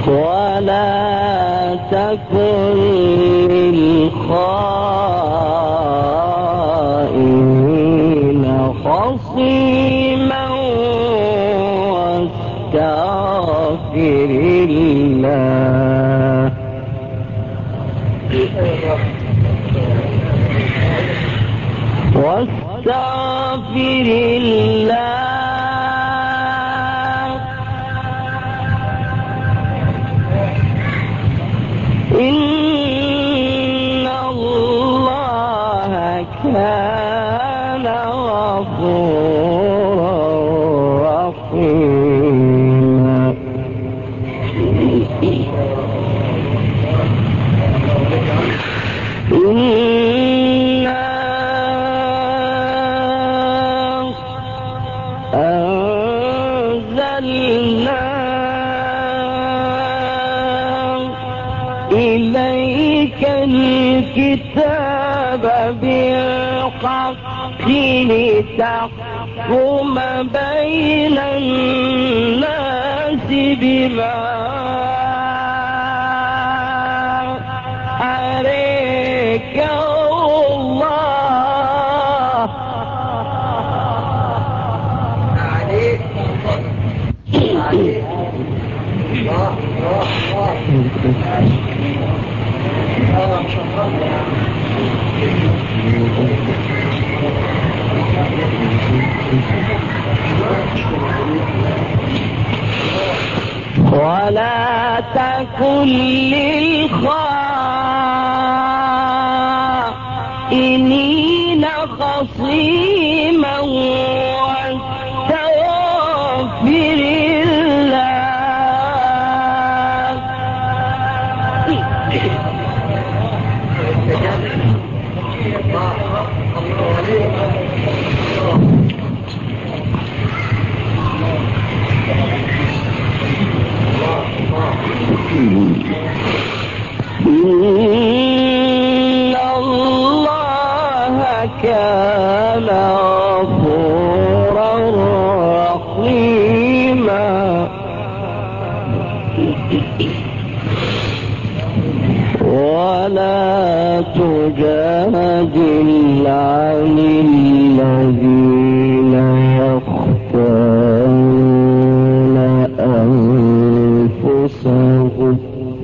ولا تكن للخائنين خصيما واستغفر الله إن الله كان غفورا رحيما إنا أنزلنا إليك الكتاب بالحق لتحكم بين الناس بما أريك الله ولا تكن للخائنين خصيما واستغفر إن الله كان غفورا رحيما ولا تجادل عن الذين يختارون أنفسهم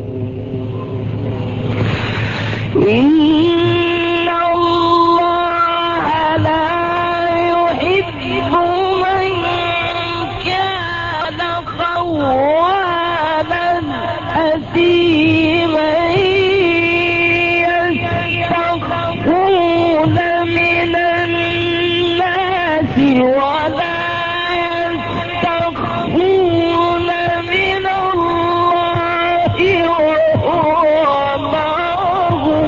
إن الله لا يحب من كان خوانا أثيما يستخفون من الناس ولا يستخفون من الله وهو معهم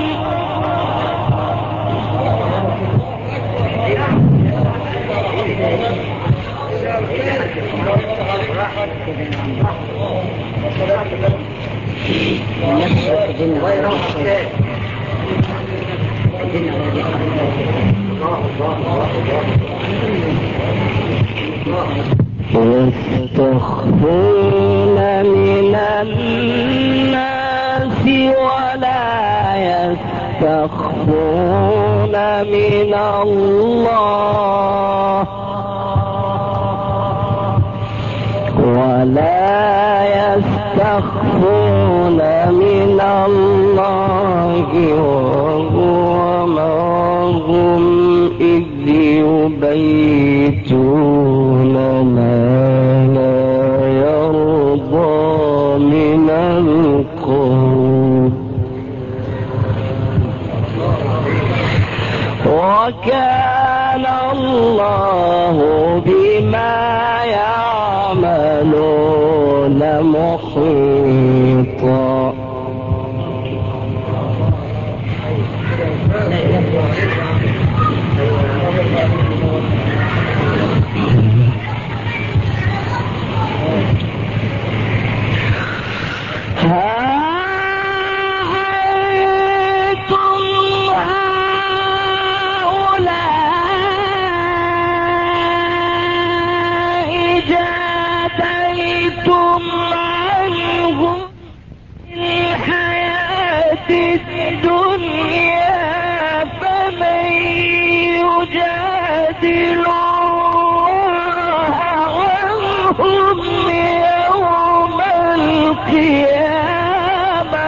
يستخفون من الناس ولا يستخفون من الله ولا يستخفون من الله وهو معهم إذ يبيتون ما لا يرضى من القول وكان الله بما يعملون محيطا جادلتم عنهم يوم القيامة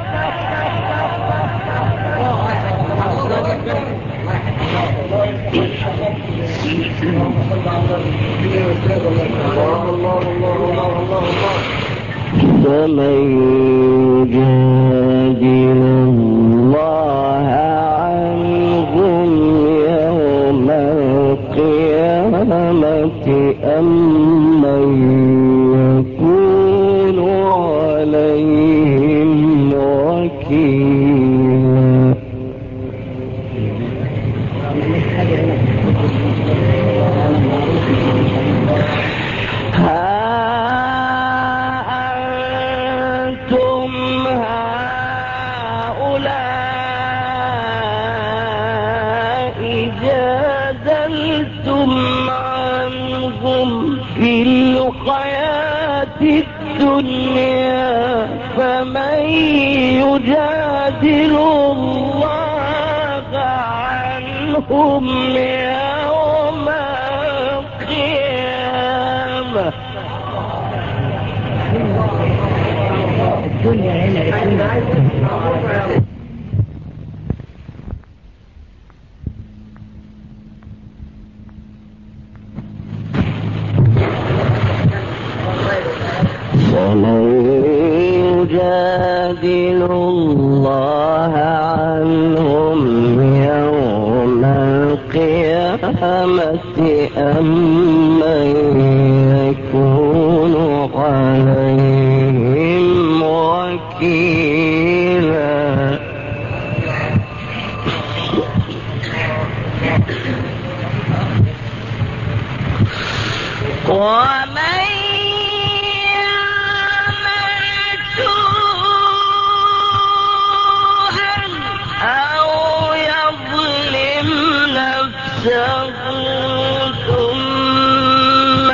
فمن يجادل الله عنهم يوم القيامة أم من يكون عليهم وكيلا أنتم هؤلاء جادلتم عنهم في الحياة الدنيا فمن يجادل الله عنهم يوم القيامة الدنيا هنا ومن يجادل الله عنهم يوم القيامة أم من يكون عليهم وكيلا ومن ثم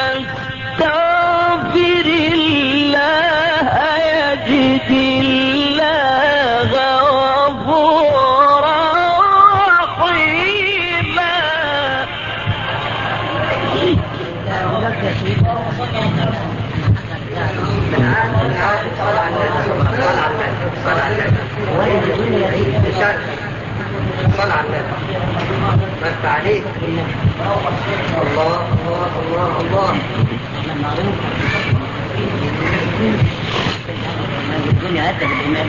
يستغفر الله يجد الله غفورا رحيما صل على النبي بس عليك الله الله الله الله الدنيا أدى بالإيمان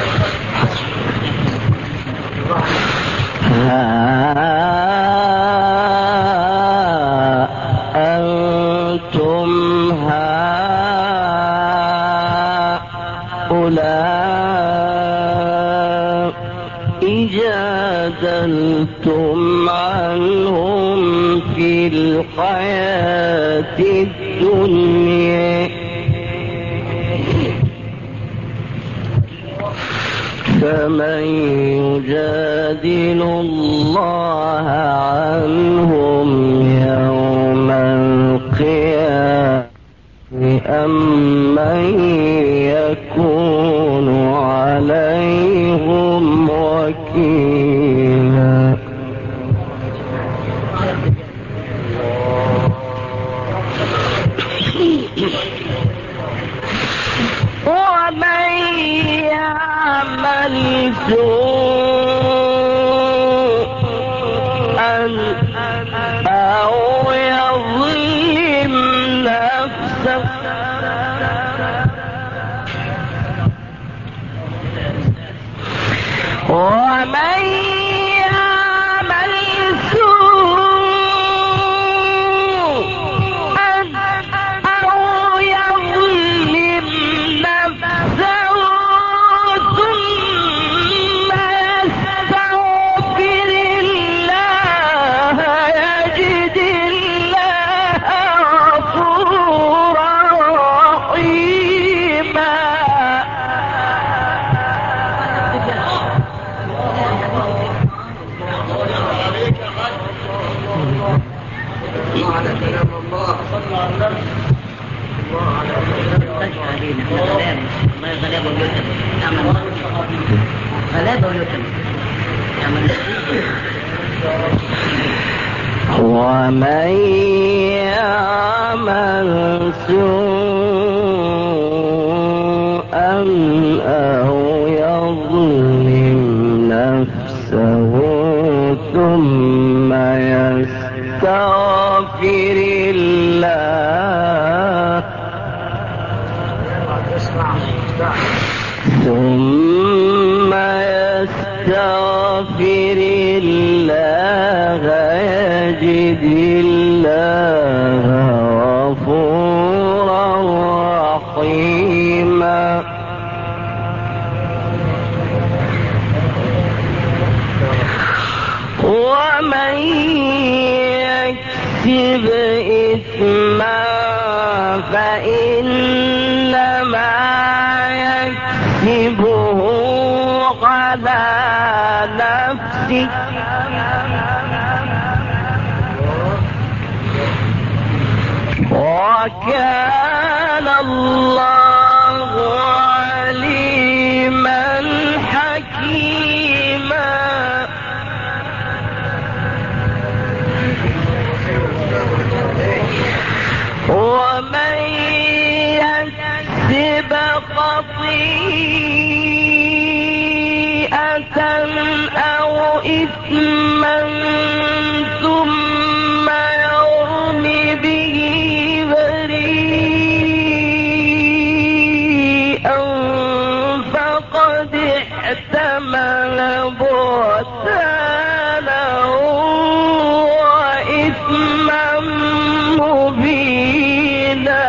أنتم هؤلاء جادلتم عنهم في الحياة الدنيا فمن يجادل الله عنهم يوم القيامة أم من يكون عليهم وكيلا ومن يعمل سوءا أو يظلم نفسه ومن يعمل سوءا أو يظلم نفسه ثم يستغفر الله يجد الله غفورا رحيما ومن يعمل سوءا أو يظلم نفسه ثم يستغفر الله يجد الله غفورا رحيما ومن يكسب إثما فإنما يكسبه على نفسه وكان الله عليما حكيما ومن يكسب خطيئة أو إثما ثم يرم به بريئا فقد احتمل بهتانا وإثما مبينا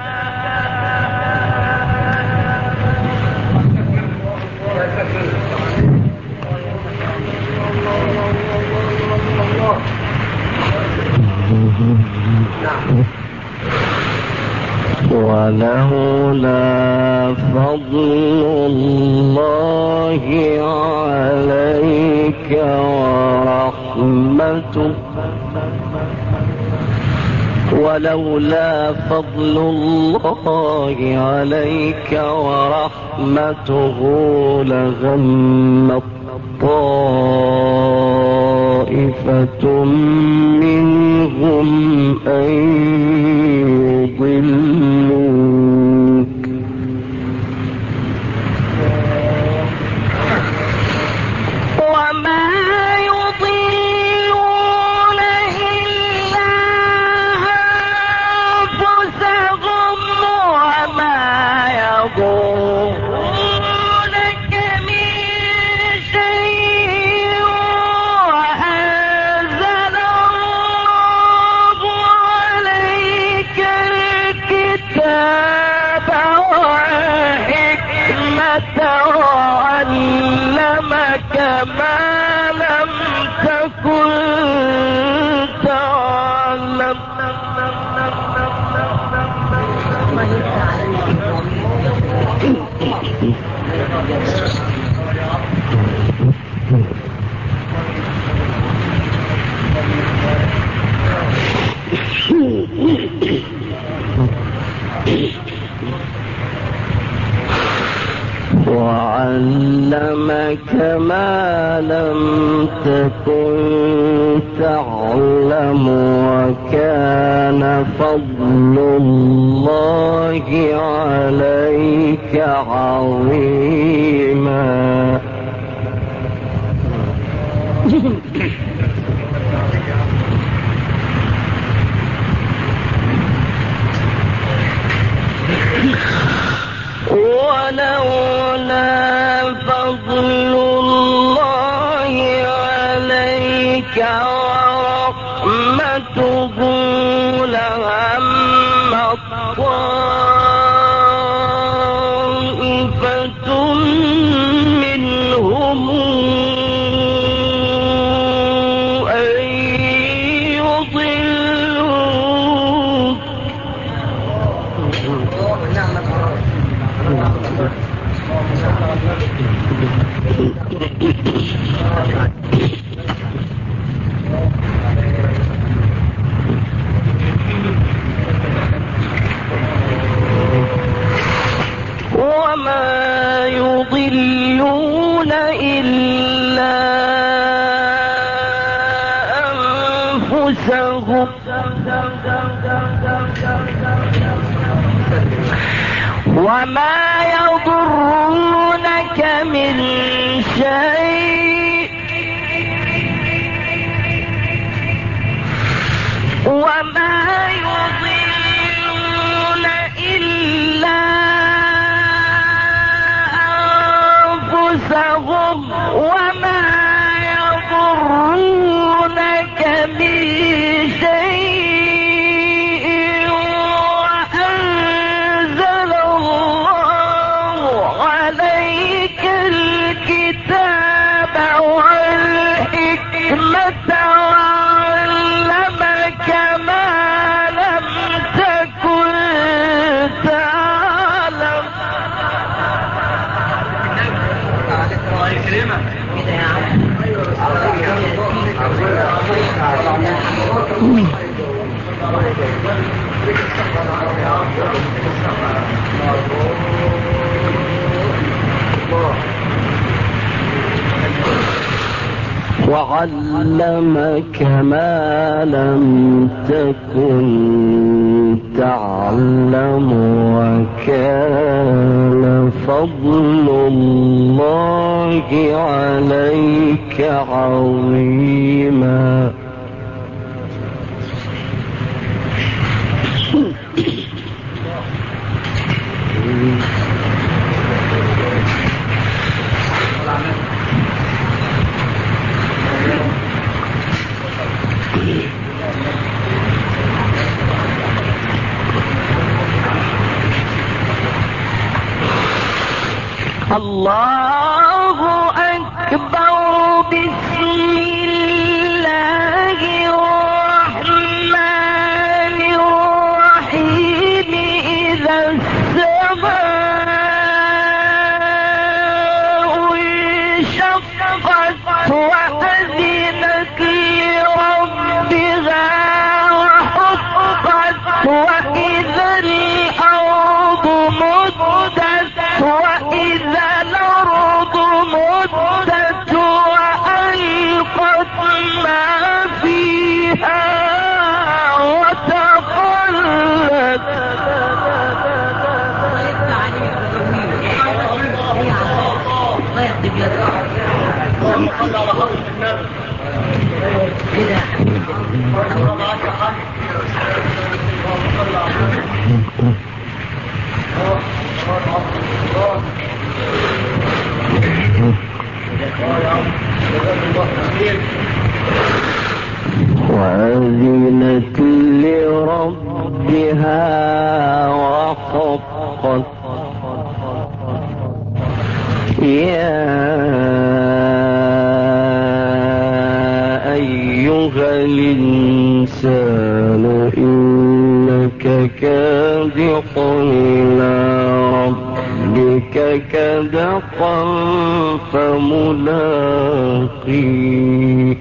ولولا فضل الله عليك ورحمته ولولا فضل الله عليك ورحمته لغمت طائفة منهم أن يضلوك وما يضلون إلا أنفسهم وما يضرونك من شيء وأنزل الله عليك الكتاب والحكمة وعلمك ما لم تكن تعلم وعلمك ما لم تكن تعلم وكان فضل الله عليك عظيما ولولا فضل الله عليك ورحمته لهم طائفة منهم أن يضلوك وما يضلون إلا أنفسهم وما يضرونك من شيء وما يضلون إلا أنفسهم وما يضرونك من شيء وأنزل الله عليك الكتاب والحكمة وعلمك ما لم تكن تعلم. الله يكرمك كده يا عم. وعلمك ما لم تكن تعلم وكان فضل الله عليك عظيما. الله أكبر. بسم الله الرحمن الرحيم. إذا السماء انشقت وأذنت لربها وحقت وإذا الأرض مدت وإذا الأرض مدت وألقت ما فيها وتخلت. وأذنت لربها وحقت. يا أيها الإنسان إنك كادح إلى ربك كدحا فملاقيه.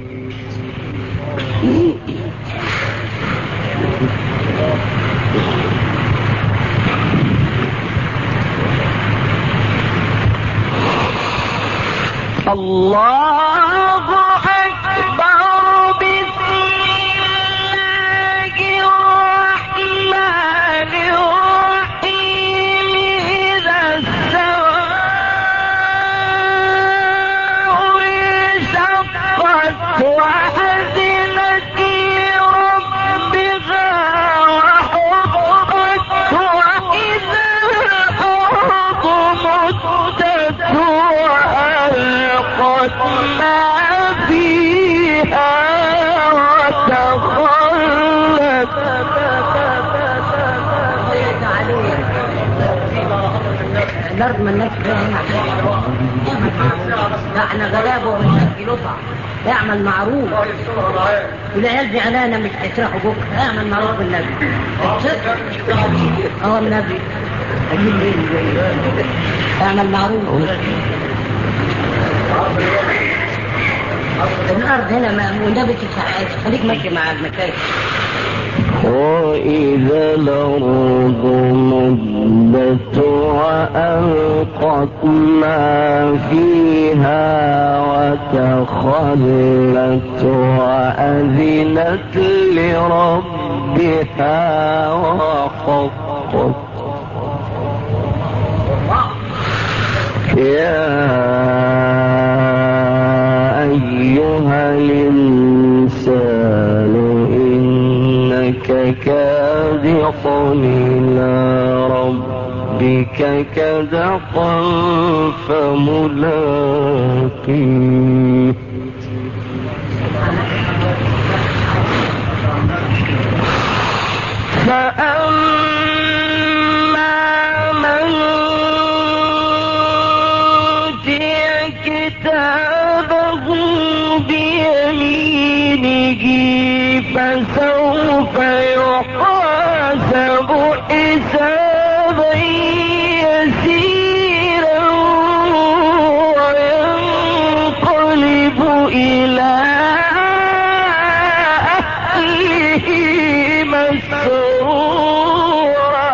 الله أكبر. بسم الله الرحمن الرحيم. إذا السماء انشقت وأذنت لربها وحقت وإذا الأرض مدت وألقت ما فيها وتخلت. الأرض ما الناس لا احنا غلابه ومش هنجلطها. اعمل معروف والعيال زعلانه مش هيسرحوا بكره. اعمل معروف بالنبي. النبي اجيب مين؟ اعمل معروف. الارض هنا والنبي خليك ماشي مع المكايف. وإذا الأرض مدت وأنفسها ألقت ما فيها وتخلت وأذنت لربها وحقت يا أيها الإنسان إنك كادح إلى ربك كدحا فملاقيه فأما من أوتي كتابه بيمينه فسوف يحاسب حسابا يسيرا وينقلب إلى أهله مسرورا.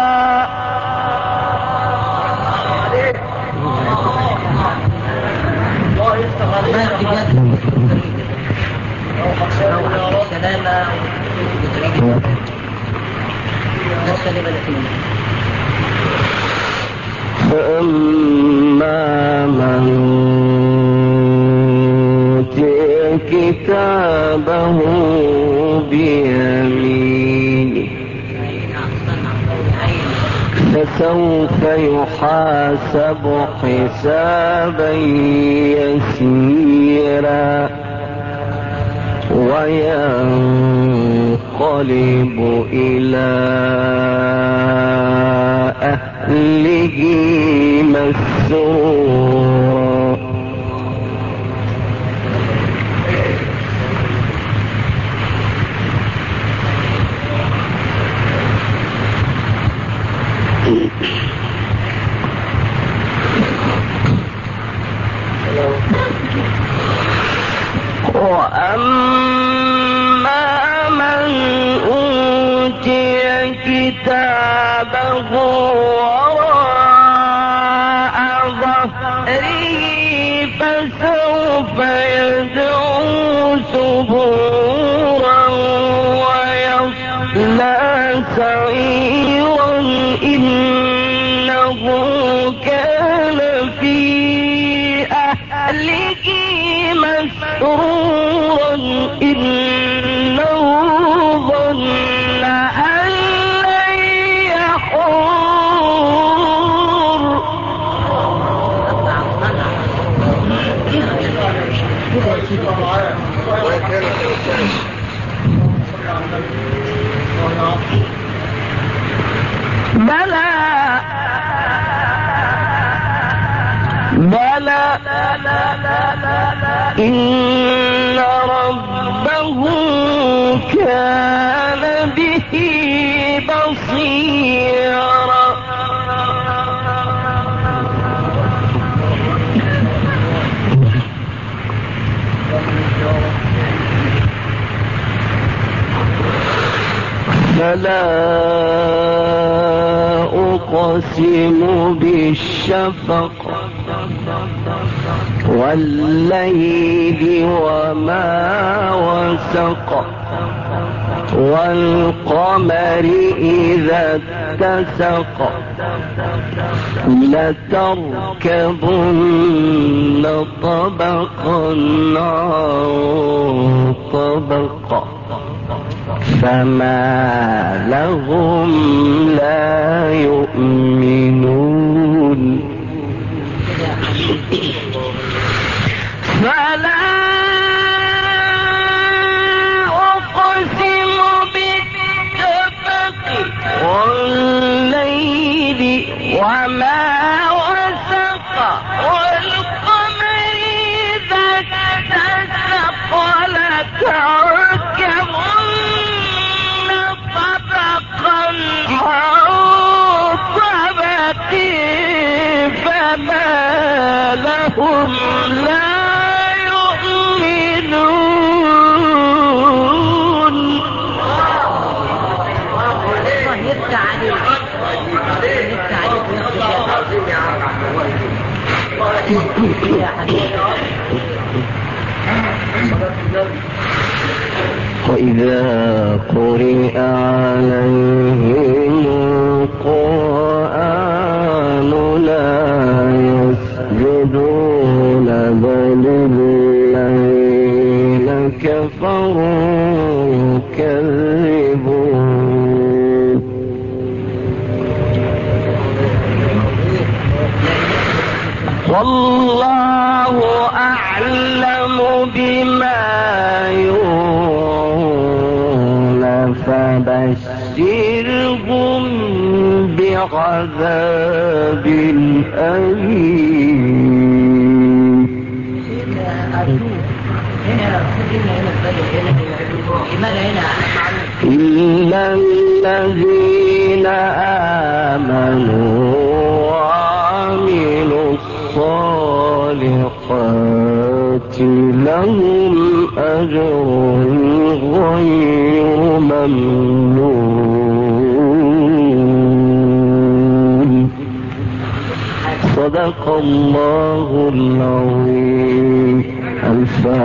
فأما من أوتي كتابه بيمينه فسوف يحاسب حسابا يسيرا وينقلب إلى أهله مسرورا. وأما من أوتي كتابه وراء ظهره فسوف يدعو ثبورا ويصلى سعيرا إنه كان في أهله مسرورا إنه ظن أن لن يحور. بلى إن ربه كان به بصيرا. فلا أقسم بالشفق والليل وما وسق والقمر إذا اتسق لتركبن طبقا عن طبق فما لهم لا يؤمنون. فلا أقسم بالشفق والليل وما وسق والقمر إذا اتسق لتركبن طبقا عن طبق فما لهم لا يؤمنون. الله يفتح عليك. يا حبيبي. وإذا قرئ عليهم القرآن لا يسجدون بل الذين كفروا يكذبون والله أعلم بما يوعون فبشرهم بعذاب أليم. إلا الذين آمنوا وعملوا الصالحات لهم أجر غير ممنون. صدق الله العظيم. الفاتحة.